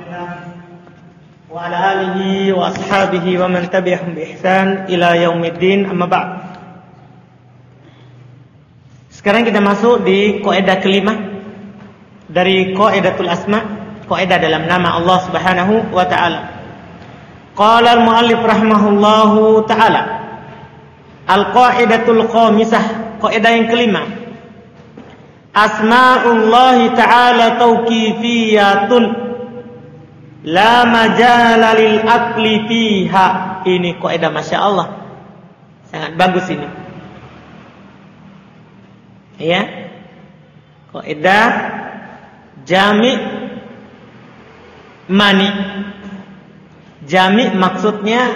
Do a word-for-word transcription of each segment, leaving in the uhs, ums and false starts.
wa ala alihi wa ashabihi wa man tabi'ahum bi ihsan ila yaumiddin, amma ba'd. Sekarang kita masuk di kaidah kelima dari qaidatul asma, kaidah dalam nama Allah Subhanahu wa taala. Qala al-muallif rahimahullahu taala, al-qaidatul khamisah, kaidah yang kelima. Asma'ullahi ta'ala tauqifiyatun la majala lil aqli fiha. Ini kaidah Masya Allah, sangat bagus ini. Ya, kaidah jami' mani. Jami' maksudnya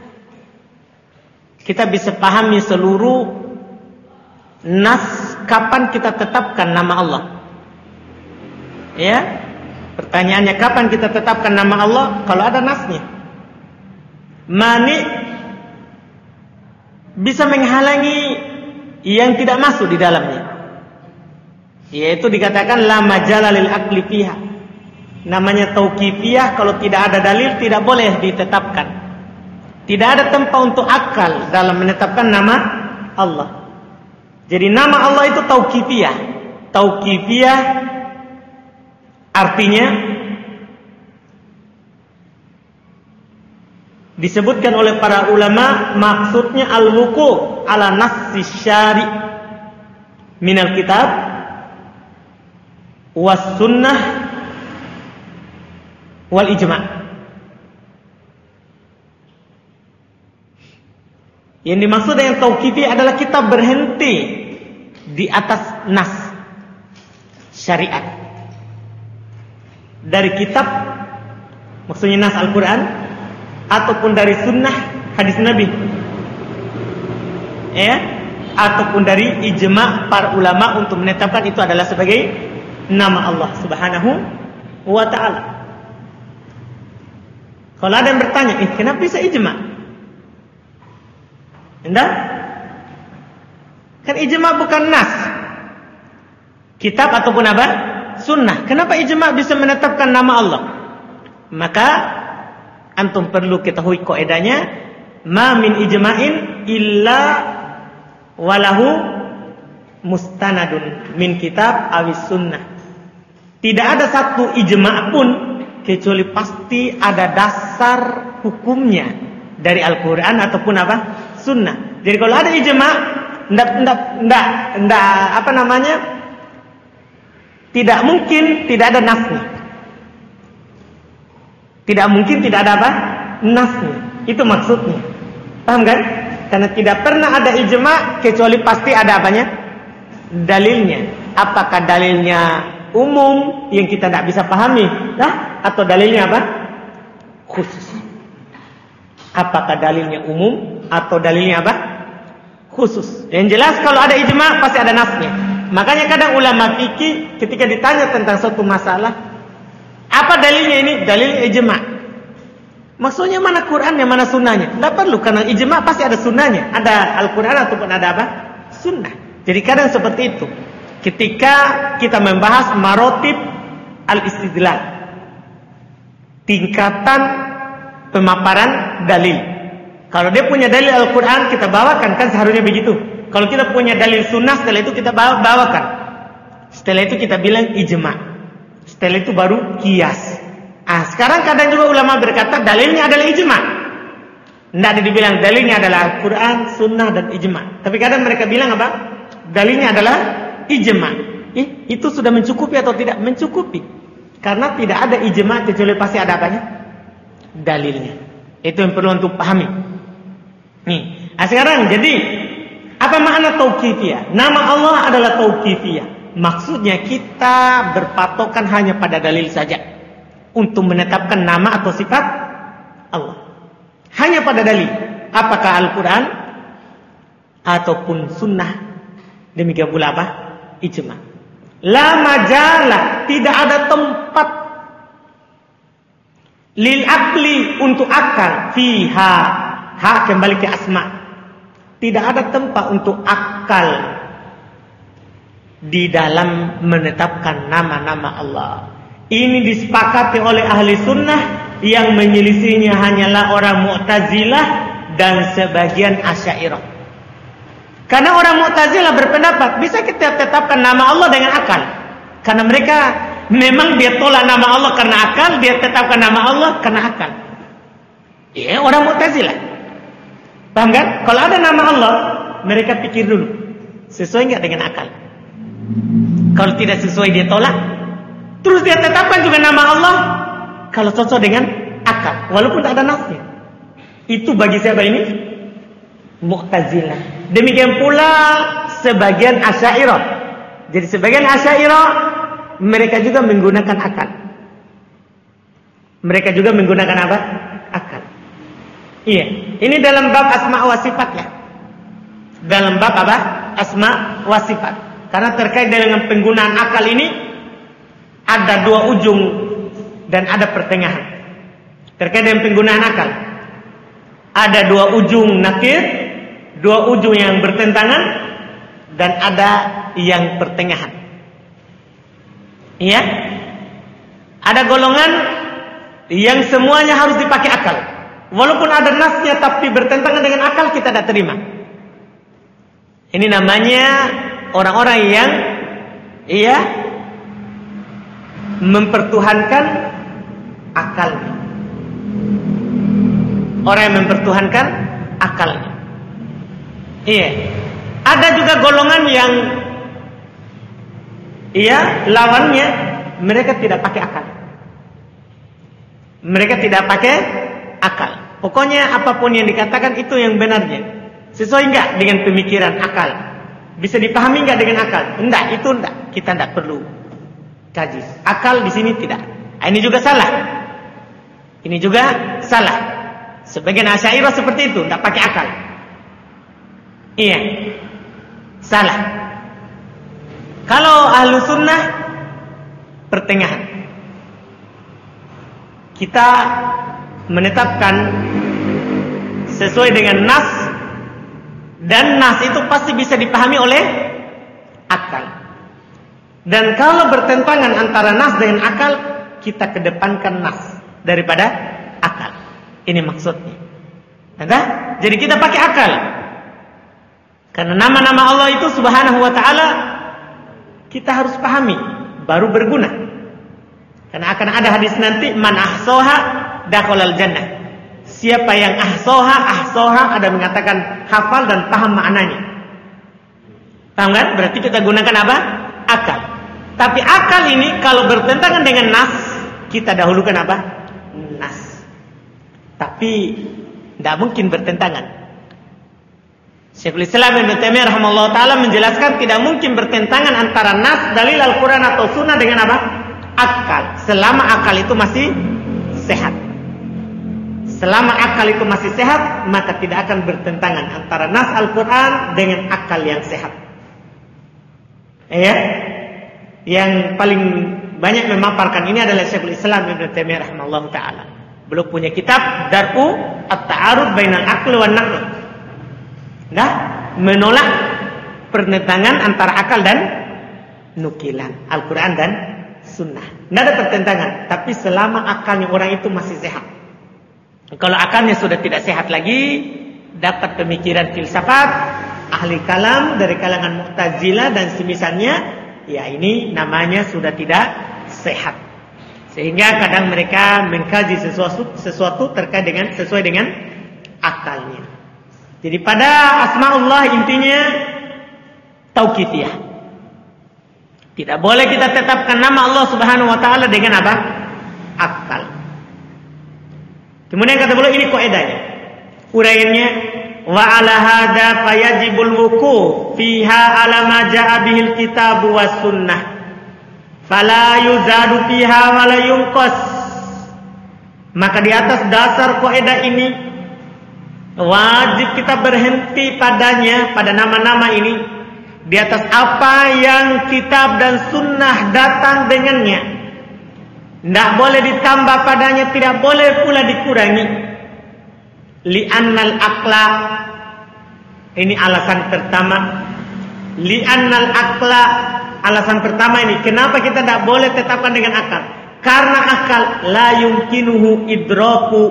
kita bisa pahami seluruh nas. Kapan kita tetapkan nama Allah? Ya, pertanyaannya kapan kita tetapkan nama Allah? Kalau ada nasnya. Mani bisa menghalangi yang tidak masuk di dalamnya, yaitu dikatakan la majala lil aqli fiha. Namanya tauqifiyah, kalau tidak ada dalil tidak boleh ditetapkan. Tidak ada tempat untuk akal dalam menetapkan nama Allah. Jadi nama Allah itu tauqifiyah. Tauqifiyah artinya disebutkan oleh para ulama, maksudnya al-wuqu' ala nassi syari' minal kitab was sunnah wal ijma'. Yang dimaksud dengan tauqifi adalah kita berhenti di atas nas syariat dari kitab, maksudnya nas Al-Quran, ataupun dari sunnah hadis Nabi, ya, ataupun dari ijma' para ulama untuk menetapkan itu adalah sebagai nama Allah Subhanahu wa ta'ala. Kalau ada yang bertanya, eh, kenapa bisa ijma'? Enggak? Kan ijma' bukan nas, kitab ataupun apa? Sunnah. Kenapa ijma' bisa menetapkan nama Allah? Maka antum perlu ketahui kaidahnya, ma min ijma'in illa walahu mustanadun min kitab awis sunnah. Tidak ada satu ijma' pun kecuali pasti ada dasar hukumnya dari Al-Quran ataupun apa? Sunnah. Jadi kalau ada ijma', ndak ndak ndak ndak apa namanya? Tidak mungkin tidak ada nasnya. Tidak mungkin tidak ada apa? Nasnya. Itu maksudnya. Paham kan? Karena tidak pernah ada ijma' kecuali pasti ada apanya? Dalilnya. Apakah dalilnya umum yang kita tidak bisa pahami, nah, atau dalilnya apa? Khusus. Apakah dalilnya umum atau dalilnya apa? Khusus. Yang jelas kalau ada ijma' pasti ada nasnya. Makanya kadang ulama fikih ketika ditanya tentang suatu masalah, apa dalilnya ini? Dalil ijma'. Maksudnya mana Qurannya, mana sunnahnya? Tidak perlu, karena ijma' pasti ada sunnahnya. Ada Al-Quran ataupun ada apa? Sunnah. Jadi kadang seperti itu. Ketika kita membahas marotib al-istidlal, tingkatan pemaparan dalil. Kalau dia punya dalil Al-Quran, kita bawakan, kan seharusnya begitu. Kalau kita punya dalil sunnah, setelah itu kita bawakan. Setelah itu kita bilang ijma'. Setelah itu baru qiyas. Ah, sekarang kadang juga ulama berkata dalilnya adalah ijma'. Tidak ada dibilang dalilnya adalah Al-Quran, sunnah dan ijma'. Tapi kadang mereka bilang apa? Dalilnya adalah ijma'. Eh, itu sudah mencukupi atau tidak? Mencukupi. Karena tidak ada ijma' kecuali pasti ada apanya? Dalilnya. Itu yang perlu untuk pahami. Nih. Nah, sekarang jadi apa makna tauqifiyah? Nama Allah adalah tauqifiyah. Maksudnya kita berpatokan hanya pada dalil saja untuk menetapkan nama atau sifat Allah. Hanya pada dalil. Apakah Al-Quran ataupun sunnah. Demikian pula apa? Ijma'. La majala, tidak ada tempat lil aqli, untuk akal, fiha, ha kembali ke asma. Tidak ada tempat untuk akal di dalam menetapkan nama-nama Allah. Ini disepakati oleh ahli sunnah, yang menyelisihinya hanyalah orang Mu'tazilah dan sebagian Asy'ariyah. Karena orang Mu'tazilah berpendapat bisa kita tetapkan nama Allah dengan akal. Karena mereka memang dia tolak nama Allah karena akal, dia tetapkan nama Allah karena akal. Ya, orang Mu'tazilah. Paham kan? Kalau ada nama Allah, mereka pikir dulu, sesuai enggak dengan akal? Kalau tidak sesuai dia tolak. Terus dia tetapkan juga nama Allah kalau cocok dengan akal, walaupun tak ada nasnya. Itu bagi siapa ini? Mu'tazilah. Demikian pula sebagian Asy'ariyah. Jadi sebagian Asy'ariyah mereka juga menggunakan akal. Mereka juga menggunakan apa? Akal. Iya, ini dalam bab asma wa sifat ya. Dalam bab apa? Asma wa sifat. Karena terkait dengan penggunaan akal ini ada dua ujung dan ada pertengahan. Terkait dengan penggunaan akal, ada dua ujung nakir, dua ujung yang bertentangan, dan ada yang pertengahan. Iya, ada golongan yang semuanya harus dipakai akal, walaupun ada nasnya tapi bertentangan dengan akal kita tidak terima. Ini namanya orang-orang yang iya mempertuhankan akalnya. Orang yang mempertuhankan akalnya. Iya. Ada juga golongan yang iya lawannya mereka tidak pakai akal. Mereka tidak pakai akal. Pokoknya apapun yang dikatakan itu yang benarnya. Sesuai enggak dengan pemikiran akal? Bisa dipahami enggak dengan akal? Enggak, itu enggak. Kita enggak perlu kaji. Akal di sini tidak. Ini juga salah. Ini juga salah. Sebagian Asy'ariyah seperti itu, enggak pakai akal. Iya. Salah. Kalau ahlu sunnah pertengahan. Kita menetapkan sesuai dengan nas, dan nas itu pasti bisa dipahami oleh akal. Dan kalau bertentangan antara nas dengan akal, kita kedepankan nas daripada akal. Ini maksudnya. Ada? Jadi kita pakai akal. Karena nama-nama Allah itu subhanahu wa ta'ala kita harus pahami, baru berguna. Karena akan ada hadis nanti, man ahsoha dakhalal jannah. Siapa yang ahsoha, ahsoha ada mengatakan hafal dan paham maknanya. Paham kan? Berarti kita gunakan apa? Akal. Tapi akal ini kalau bertentangan dengan nas, kita dahulukan apa? Nas. Tapi tidak mungkin bertentangan. Syekhul Islam Ibnu Taimiyah rahimahullah taala menjelaskan tidak mungkin bertentangan antara nas, dalil Al-Quran atau sunnah dengan apa? Akal. Selama akal itu masih sehat. Selama akal itu masih sehat, maka tidak akan bertentangan antara nas Al-Quran dengan akal yang sehat. Ya, yang paling banyak memaparkan ini adalah Syekhul Islam Ibnu Taimiyah rahimahullah taala. Beliau punya kitab Dar'u At-Ta'arud Bainal Aqli wan Naql. Nah, menolak pertentangan antara akal dan nukilan, Al-Quran dan sunnah. Tidak ada pertentangan, tapi selama akalnya orang itu masih sehat. Kalau akalnya sudah tidak sehat lagi, dapat pemikiran filsafat, ahli kalam dari kalangan Mu'tazilah dan semisalnya, ya ini namanya sudah tidak sehat. Sehingga kadang mereka mengkaji sesuatu, sesuatu terkait dengan sesuai dengan akalnya. Jadi pada asmaullah intinya tauqifiyah. Tidak boleh kita tetapkan nama Allah Subhanahu wa taala dengan apa? Akal. Kemudian kata beliau ini kaidahnya. Uraiannya wa ala hadza fayajibul wuqu fiha ala ma jaa bihil kitab was sunnah. Fala yuzadu fiha wa la yunqas. Maka di atas dasar kaidah ini wajib kita berhenti padanya, pada nama-nama ini, di atas apa yang kitab dan sunnah datang dengannya. Tidak boleh ditambah padanya, tidak boleh pula dikurangi. Li'annal aqla, ini alasan pertama. Li'annal aqla, alasan pertama ini, kenapa kita tidak boleh tetapkan dengan akal? Karena akal la yumkinuhu idraku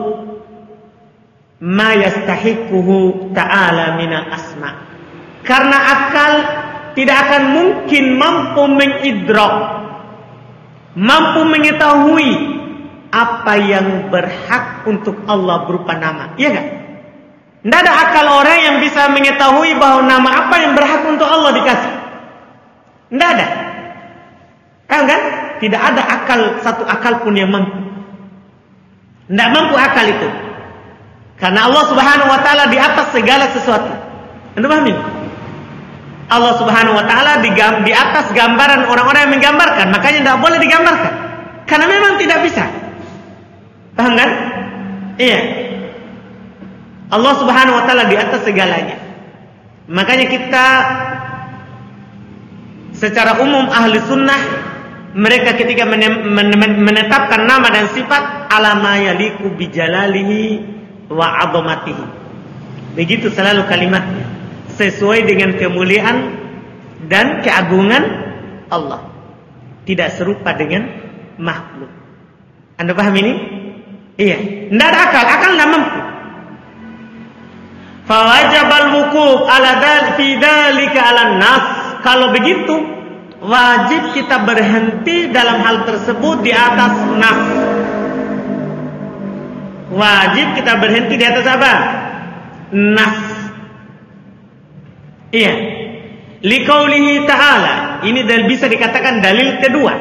ma yastahiquhu ta'ala minal asma. Karena akal tidak akan mungkin mampu mengidrak, mampu mengetahui apa yang berhak untuk Allah berupa nama. Iya kan? Tidak ada akal orang yang bisa mengetahui bahwa nama apa yang berhak untuk Allah dikasih. Tidak ada. Kan kan? Tidak ada akal, satu akal pun yang mampu. Tidak mampu akal itu. Karena Allah Subhanahu wa taala di atas segala sesuatu. Anda pahami? Allah Subhanahu wa taala di, di atas gambaran orang-orang yang menggambarkan, makanya tidak boleh digambarkan. Karena memang tidak bisa. Paham kan? Iya. Allah Subhanahu wa taala di atas segalanya. Makanya kita secara umum ahli sunnah, mereka ketika menetapkan nama dan sifat ala ma yaliqu bi jalalihi wa 'azamatihi. Begitu selalu kalimatnya, sesuai dengan kemuliaan dan keagungan Allah. Tidak serupa dengan makhluk. Anda paham ini? Iya. Tidak ada akal, akal tidak mampu. Fawajabal wukuf ala dal fi dalika ala nas. Kalau begitu, wajib kita berhenti dalam hal tersebut di atas nas. Wajib kita berhenti di atas apa? Nas. Iya. Liqaulihi ta'ala. Ini bisa dikatakan dalil kedua.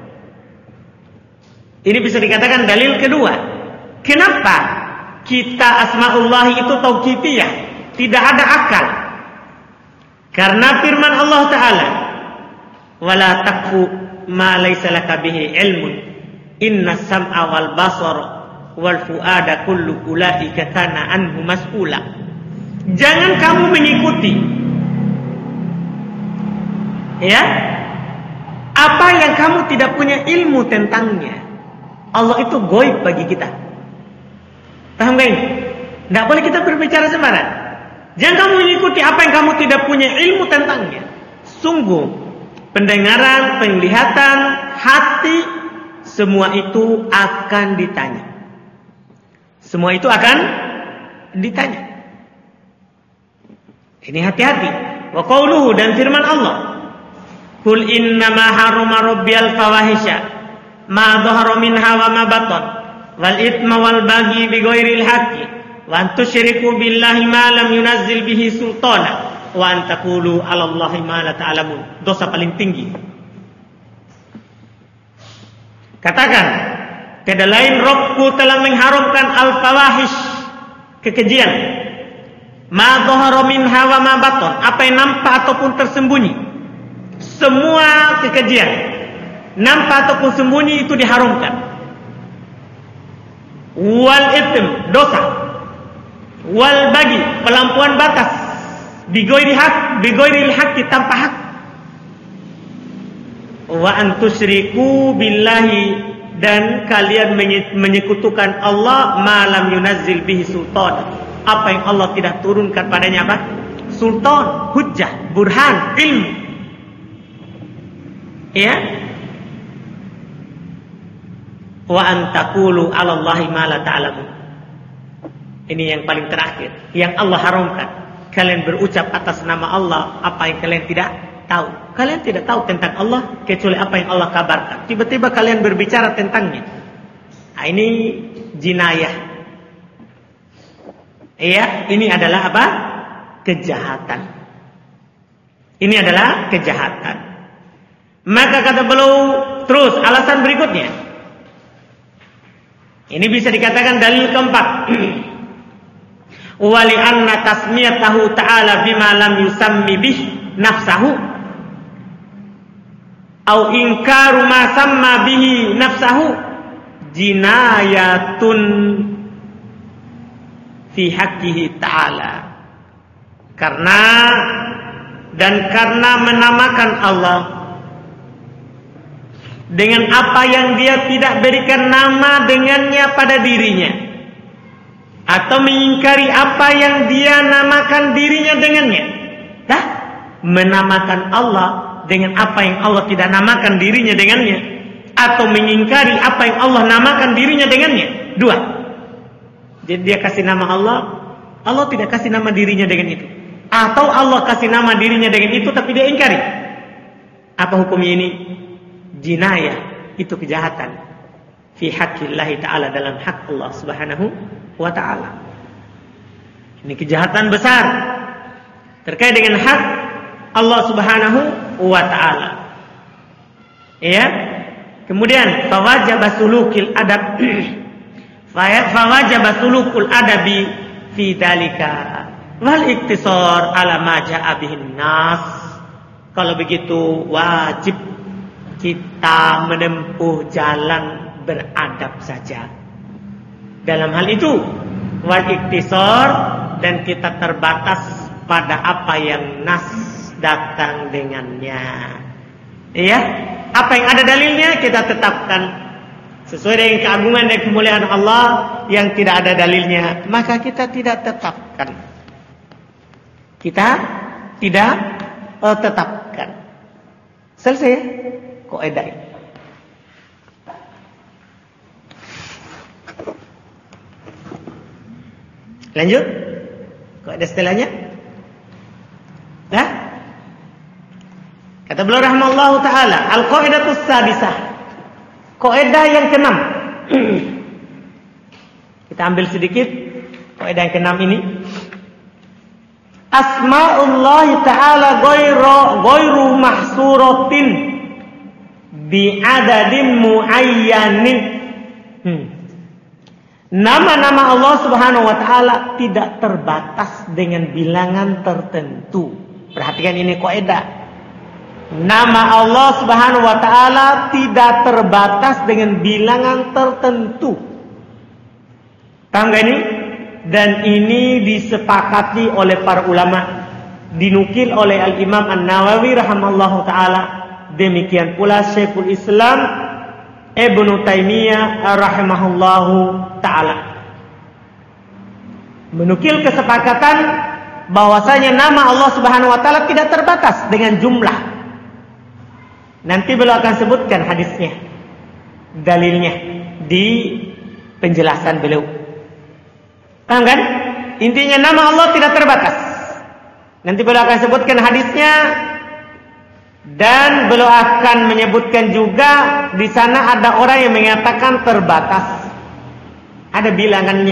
Ini bisa dikatakan dalil kedua. Kenapa kita asma'ullahi itu tauqifiyah, tidak ada akal? Karena firman Allah Ta'ala, wala taqfu ma laysa laka bihi ilmun inna sam'a wal basara wal fuada kullu ulaika kana anhu mas'ula. Jangan kamu mengikuti, ya, apa yang kamu tidak punya ilmu tentangnya. Allah itu goib bagi kita. Paham gak ini? Tidak boleh kita berbicara sembarang. Jangan kamu mengikuti apa yang kamu tidak punya ilmu tentangnya. Sungguh, pendengaran, penglihatan, hati, semua itu akan ditanya. Semua itu akan ditanya. Ini hati-hati. Wa qauluhu, dan firman Allah, Qul innama harrama rabbiyal fawahisha ma dhahara minha wa ma batan wal ithma wal baghi bighairil haqqi wa an tusyriku billahi ma lam yunazzil bihi sultana wa an taqulu 'ala Allahi ma la ta'lamun. Dosa paling tinggi. Katakan, tiada lain Rabbku telah mengharamkan al-fawahish, kekejian, ma dhahara minha wa ma batan, apa yang nampak ataupun tersembunyi. Semua kekejian, nampak ataupun sembunyi, itu diharamkan. Wal ithm, dosa. Wal bagi, pelampuan batas. Bigoiri hak, bigoiril hak, tanpa hak. Wa antusyriku billahi, dan kalian menyekutukan Allah malam yunazzil bihi sultan, apa yang Allah tidak turunkan padanya apa? Sultan, hujjah, burhan, ilmu. Ya. Wa antaqulu 'ala Allahi ma la ta'lamun. Ini yang paling terakhir, yang Allah haramkan. Kalian berucap atas nama Allah apa yang kalian tidak tahu. Kalian tidak tahu tentang Allah kecuali apa yang Allah kabarkan. Tiba-tiba kalian berbicara tentangnya. Nah, ini jinayah. Iya, ini adalah apa? Kejahatan. Ini adalah kejahatan. Maka kata beliau terus alasan berikutnya. Ini bisa dikatakan dalil keempat. Wali anna tasmiyatahu ta'ala bima lam yusammi bih nafsahu au inkaru ma samma bihi nafsahu jinayatun fi haqqihi ta'ala. Karena dan karena menamakan Allah dengan apa yang dia tidak berikan nama dengannya pada dirinya, atau mengingkari apa yang dia namakan dirinya dengannya. Dah, menamakan Allah dengan apa yang Allah tidak namakan dirinya dengannya, atau mengingkari apa yang Allah namakan dirinya dengannya. Dua. Jadi dia kasih nama Allah, Allah tidak kasih nama dirinya dengan itu. Atau Allah kasih nama dirinya dengan itu tapi dia ingkari. Apa hukumnya ini? Jinayah, itu kejahatan. Fi haqqillahi ta'ala, dalam hak Allah subhanahu wa ta'ala. Ini kejahatan besar terkait dengan hak Allah subhanahu wa ta'ala. Ya. Kemudian fawajaba sulukil adab fawajaba sulukul adabi fi dalika wal iktisar ala ma ja'a bihin nas. Kalau begitu wajib kita menempuh jalan beradab saja. Dalam hal itu wal iktisar, dan kita terbatas pada apa yang nas datang dengannya. Iya? Apa yang ada dalilnya kita tetapkan sesuai dengan keagungan dan kemuliaan Allah. Yang tidak ada dalilnya maka kita tidak tetapkan. Kita tidak uh, tetapkan. Selesai ya? Kaidah. Lanjut. Kaidah setelahnya. Nah, kata beliau rahimahullahu taala, al-qaidatus sadisah. Kaidah yang keenam. Kita ambil sedikit kaidah yang keenam ini. Asma'ullah ta'ala ghairu ghairu mahsuratin bi adadin muayyanin. Hmm. Nama-nama Allah subhanahu wa ta'ala tidak terbatas dengan bilangan tertentu. Perhatikan ini kaidah. Nama Allah subhanahu wa ta'ala tidak terbatas dengan bilangan tertentu. Paham gak ini? Dan ini disepakati oleh para ulama. Dinukil oleh Al-Imam An-Nawawi rahimallahu ta'ala. Demikian pula Syekhul Islam Ibnu Taimiyah rahimahullahu ta'ala. Menukil kesepakatan bahwasanya nama Allah subhanahu wa ta'ala tidak terbatas dengan jumlah. Nanti beliau akan sebutkan hadisnya, dalilnya di penjelasan beliau. Paham kan? Intinya nama Allah tidak terbatas. Nanti beliau akan sebutkan hadisnya, dan beliau akan menyebutkan juga di sana ada orang yang mengatakan terbatas. Ada bilangannya.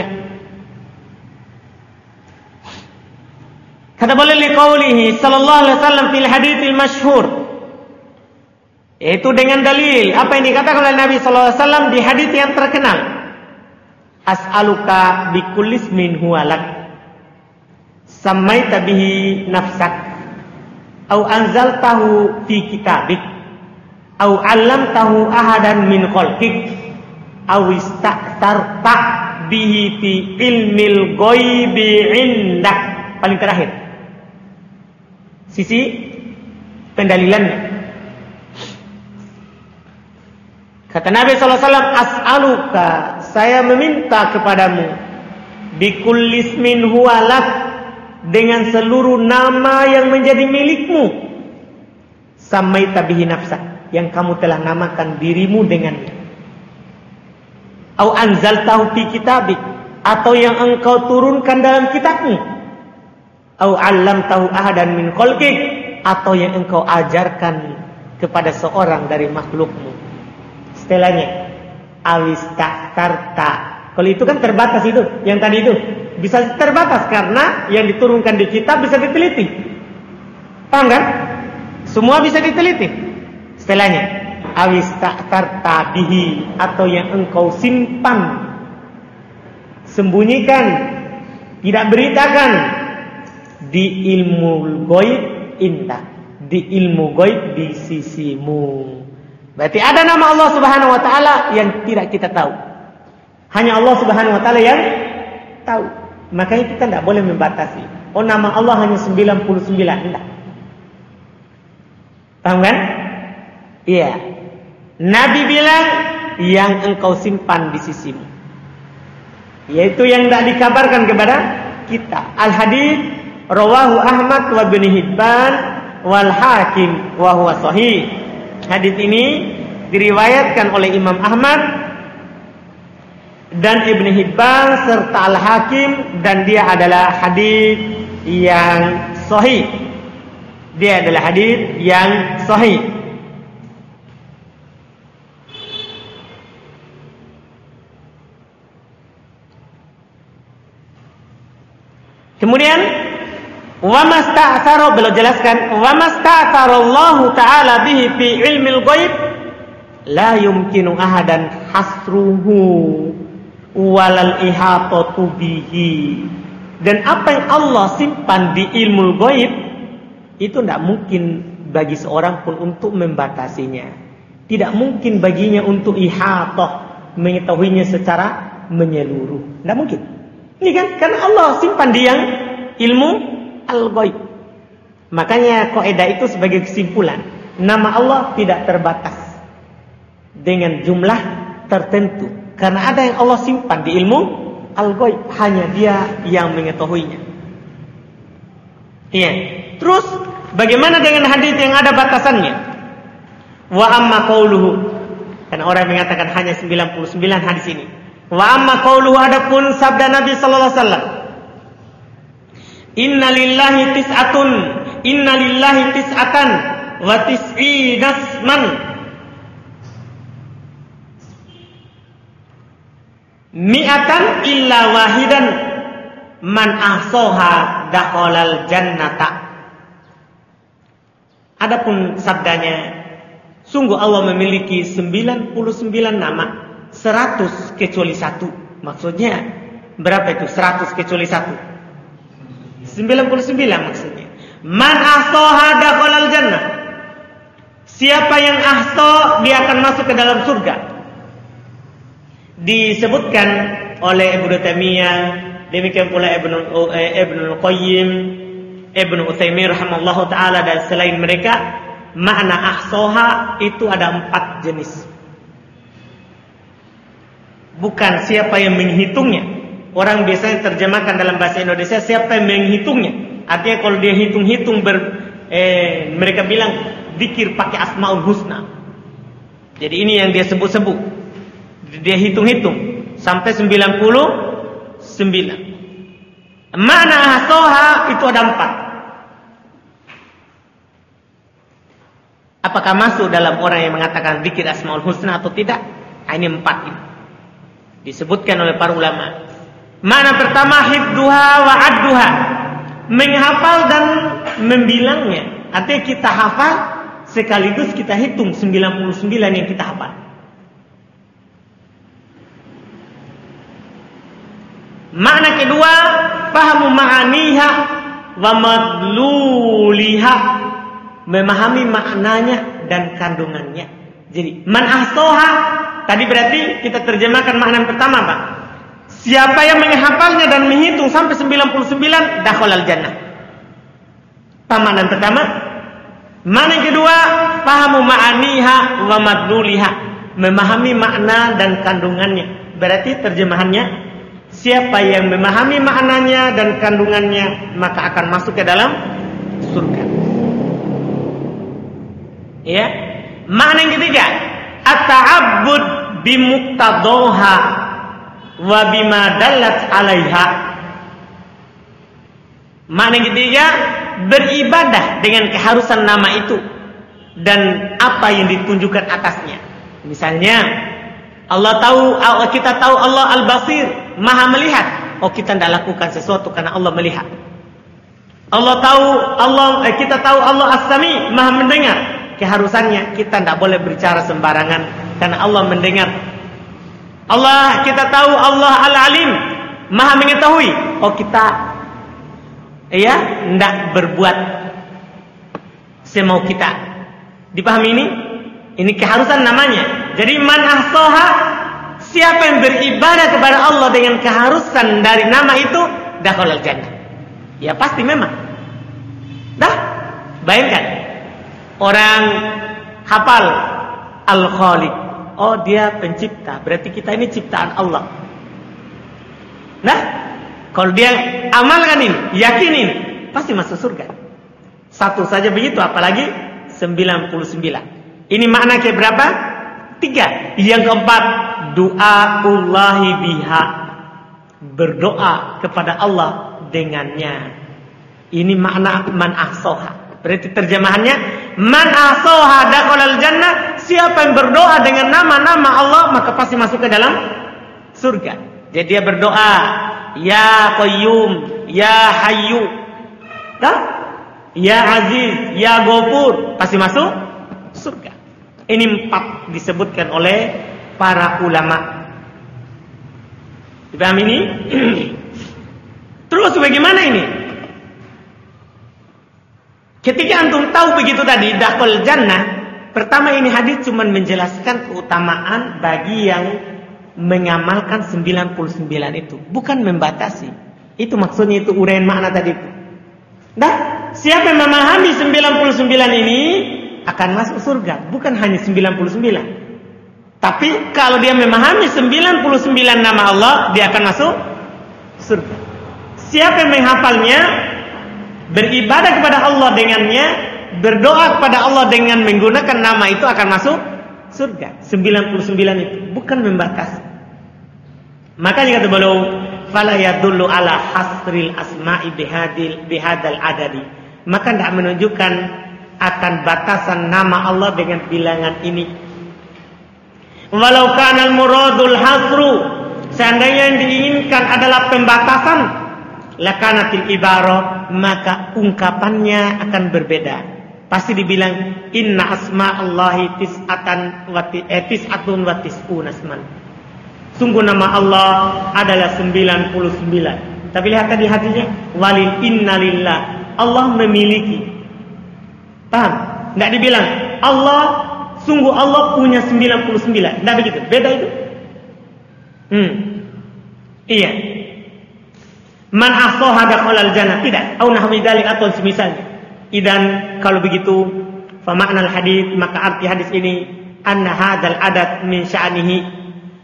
Kata beliau liqaulihi sallallahu alaihi wasallam fil haditsil masyhur. Itu dengan dalil apa yang dikatakan oleh Nabi sallallahu alaihi wasallam di hadis yang terkenal. As'aluka bikulli ismin huwa lak sammaita bihi nafsak au anzaltahu fi kitabik au 'allamtahu ahadan min khalqik au ista'tarta bihi fi ilmil ghaibi 'indak. Paling terakhir sisi pendalilannya. Kata Nabi sallallahu alaihi wasallam, as'aluka, saya meminta kepadamu, bikulli ismin huwa lak, dengan seluruh nama yang menjadi milikmu, sammaita bihi nafsak, yang kamu telah namakan dirimu dengannya, au anzaltahu fi kitabik, atau yang engkau turunkan dalam kitabmu, au 'allamtahu ahadan min khalqik, atau yang engkau ajarkan kepada seorang dari makhlukmu. Setelahnya awistahtarta. Kalau itu kan terbatas itu, yang tadi itu bisa terbatas karena yang diturunkan di kitab bisa diteliti. Paham kan? Semua bisa diteliti. Setelahnya awistahtarta bihi, atau yang engkau simpan, sembunyikan, tidak beritakan di ilmu ghaib indah, di ilmu ghaib di sisimu. Berarti ada nama Allah subhanahu wa ta'ala yang tidak kita tahu. Hanya Allah subhanahu wa ta'ala yang tahu. Makanya kita tidak boleh membatasi. Oh, nama Allah hanya sembilan puluh sembilan. Tidak. Paham kan? Iya. Nabi bilang yang engkau simpan di sisimu, yaitu yang tidak dikabarkan kepada kita. Al-hadits rawahu Ahmad wa Ibnu Hibban wal Hakim wa huwa sahih. Hadis ini diriwayatkan oleh Imam Ahmad dan Ibn Hibban serta Al-Hakim, dan dia adalah hadis yang sahih. Dia adalah hadis yang sahih. Kemudian wa masta'thara, beliau jelaskan, wa masta'thara Allah taala bihi fi ilmil ghaib la yumkinu ahadan hasruhu walal ihatatu bihi. Dan apa yang Allah simpan di ilmu ghaib itu tidak mungkin bagi seorang pun untuk membatasinya. Tidak mungkin baginya untuk ihatah, mengetahuinya secara menyeluruh. Tidak mungkin. Ini kan karena Allah simpan di yang ilmu al-ghaib. Makanya kaidah itu sebagai kesimpulan, nama Allah tidak terbatas dengan jumlah tertentu, karena ada yang Allah simpan di ilmu al-ghaib, hanya Dia yang mengetahuinya. Iya. Terus bagaimana dengan hadis yang ada batasannya? Wa amma qauluhu, karena orang mengatakan hanya sembilan puluh sembilan hadis ini. Wa amma qauluhu, adapun sabda Nabi sallallahu alaihi wasallam, Inna lillahi tis'atun Inna lillahi tis'atan wa tis'ina isman mi'atan illa wahidan man ahsaha dakhalal jannata. Adapun sabdanya, sungguh Allah memiliki sembilan puluh sembilan nama, seratus kecuali satu. Maksudnya berapa itu? seratus kecuali satu. sembilan puluh sembilan maksudnya. Man ahsaha dakhalal jannah. Siapa yang ahsa, dia akan masuk ke dalam surga. Disebutkan oleh Ibnu Taimiyah, demikian pula Ibnu Ibnu Qayyim, Ibnu Utsaimin rahimallahu taala, dan selain mereka, makna ahsaha itu ada empat jenis. Bukan siapa yang menghitungnya. Orang biasanya terjemahkan dalam bahasa Indonesia siapa yang menghitungnya. Artinya kalau dia hitung-hitung ber, eh, mereka bilang zikir pakai asmaul husna. Jadi ini yang dia sebut-sebut. Dia hitung-hitung sampai sembilan puluh sembilan. Makna ahsaha itu ada empat. Apakah masuk dalam orang yang mengatakan zikir asmaul husna atau tidak? Ini empat ini disebutkan oleh para ulama. Makna pertama, hifdzuha wa adduha, menghafal dan membilangnya. Artinya kita hafal sekaligus kita hitung sembilan puluh sembilan yang kita hafal. Makna kedua, fahamu ma'aniha wa madluliha, memahami maknanya dan kandungannya. Jadi man ahsaha tadi berarti kita terjemahkan makna yang pertama, Pak. Siapa yang menghafalnya dan menghitung sampai sembilan puluh sembilan, dakhalal jannah. Pemahaman pertama. Makna yang kedua, fahamu ma'aniha wa madluliha, memahami makna dan kandungannya. Berarti terjemahannya, siapa yang memahami maknanya dan kandungannya, maka akan masuk ke dalam surga. Ya. Makna yang ketiga, at-ta'abbud bimuqtadaha wa bima dallat 'alaiha. Makna yang ketiga, beribadah dengan keharusan nama itu dan apa yang ditunjukkan atasnya. Misalnya, Allah tahu, kita tahu Allah Al-Basir, Maha melihat. Oh, kita tidak lakukan sesuatu karena Allah melihat. Allah tahu, Allah kita tahu Allah As-Sami, Maha mendengar. Keharusannya kita tidak boleh berbicara sembarangan karena Allah mendengar. Allah, kita tahu Allah Al-Alim, Maha mengetahui. Oh, kita ya tidak berbuat semau kita. Dipahami ini? Ini keharusan namanya. Jadi man ahsaha, siapa yang beribadah kepada Allah dengan keharusan dari nama itu, dakhalal jannah. Ya pasti memang. Dah, bayangkan orang hafal Al-Khaliq. Oh, dia pencipta, berarti kita ini ciptaan Allah. Nah, kalau dia amalkan ini, yakinin, pasti masuk surga. Satu saja begitu, apalagi sembilan puluh sembilan. Ini makna ke berapa? Tiga. Yang keempat, du'aullahi biha. Berdoa kepada Allah dengannya. Ini makna man ahsoha. Berarti terjemahannya, man ahsoha dakhalal jannah. Siapa yang berdoa dengan nama-nama Allah, maka pasti masuk ke dalam surga. Jadi dia berdoa, ya Qayyum, ya Hayyu, tak? Ya Aziz, ya Ghafur, pasti masuk surga. Ini empat disebutkan oleh para ulama. Dipahami ini? Terus bagaimana ini? Ketika antum tahu begitu tadi, dakhul jannah, pertama ini hadis cuma menjelaskan keutamaan bagi yang mengamalkan sembilan puluh sembilan itu, bukan membatasi. Itu maksudnya, itu uraian makna tadi itu. Dah, siapa yang memahami sembilan puluh sembilan ini akan masuk surga, bukan hanya sembilan puluh sembilan. Tapi kalau dia memahami sembilan puluh sembilan nama Allah, dia akan masuk surga. Siapa yang menghafalnya, beribadah kepada Allah dengannya, berdoa kepada Allah dengan menggunakan nama itu, akan masuk surga. sembilan puluh sembilan itu bukan membatasi. Makanya kata beliau, fala yadullu ala hasril asma'i bihadil bihadal adadi. Maka tidak menunjukkan akan batasan nama Allah dengan bilangan ini. Walau kana al-muradul hasru, seandainya yang diinginkan adalah pembatasan, lakanatil ibarah, maka ungkapannya akan berbeda. Pasti dibilang inna asma'allahi tis'atan wa tis'atun wa tis'un asman. Sungguh nama Allah adalah sembilan puluh sembilan. Tapi lihat tadi hatinya, walil innalillah, Allah memiliki. Paham? Enggak dibilang Allah, sungguh Allah punya sembilan puluh sembilan. Enggak begitu. Beda itu. Hmm. Iya. Man ahsaha dakhalal jannah. Tidak. Au nahwi dzalik, atau semisalnya. Idan kalau begitu, fa ma'nal hadits, maka arti hadis ini anna hadzal adad min sya'nihi.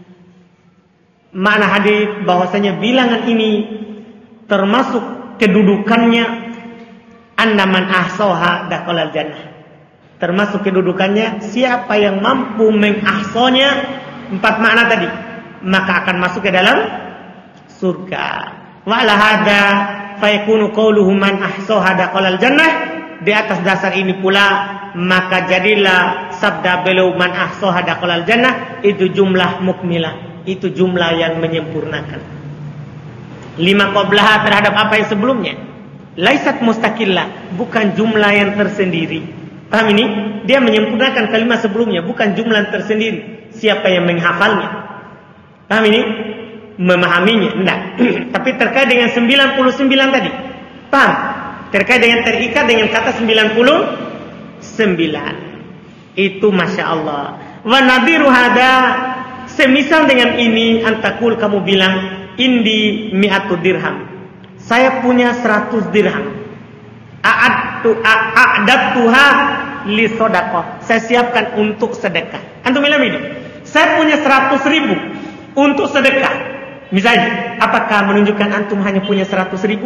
Makna hadis bahwasanya bilangan ini termasuk kedudukannya, anna man ahsaha dakhalal jannah. Termasuk kedudukannya, siapa yang mampu mengahsonya, empat makna tadi, maka akan masuk ke dalam surga. Wa ala hadza fa yakunu qawluhu man ahsaha dakhalal jannah. Di atas dasar ini pula, maka jadilah sabda beliau man ahsaha dakhalal jannah itu jumlah mukmilah, itu jumlah yang menyempurnakan. Lima qablaha, terhadap apa yang sebelumnya. Laisat mustaqillah, bukan jumlah yang tersendiri. Paham ini? Dia menyempurnakan kalimat sebelumnya, bukan jumlah yang tersendiri. Siapa yang menghafalnya? Paham ini? Memahaminya? Enggak. Tapi terkait dengan sembilan puluh sembilan tadi. Paham? Terkait dengan terikat dengan kata sembilan puluh sembilan. Itu Masya Allah. Wa nadhiru hada, semisal dengan ini, antakul, kamu bilang, indi mi'atu dirham, saya punya seratus dirham. A'adtu a'adatuha li sodaqah, saya siapkan untuk sedekah. Antum bilang ini, saya punya seratus ribu untuk sedekah. Misalnya, apakah menunjukkan antum hanya punya seratus ribu?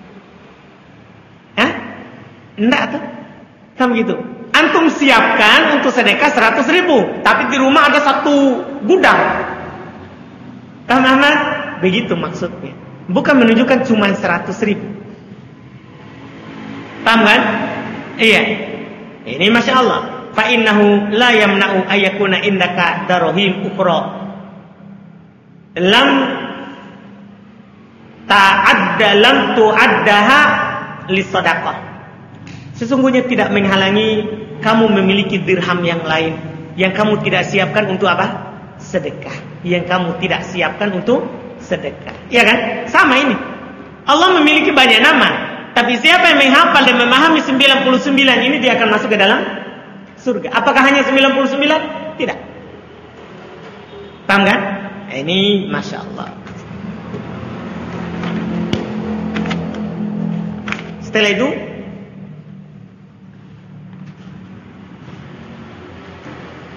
Hah? Enggak tuh. Kan begitu. Antum siapkan untuk sedekah seratus ribu, tapi di rumah ada satu gudang. Paham Ahmad? Begitu maksudnya. Bukan menunjukkan cuma seratus ribu. Paham kan? Iya. Ini Masya Allah. Fa innahu la yamna'u ayyakuna indaka darahim ukhra lam ta'adda lam tu'addaha lisadaqah. Sesungguhnya tidak menghalangi kamu memiliki dirham yang lain yang kamu tidak siapkan untuk apa? Sedekah. Yang kamu tidak siapkan untuk sedekah. Iya kan? Sama ini. Allah memiliki banyak nama, tapi siapa yang menghafal dan memahami sembilan puluh sembilan ini, dia akan masuk ke dalam surga. Apakah hanya sembilan puluh sembilan? Tidak. Paham kan? Ini Masya Allah. Setelah itu,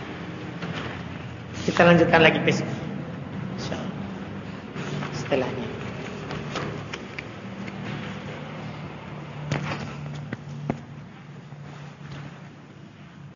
kita lanjutkan lagi besok, insyaallah, setelahnya.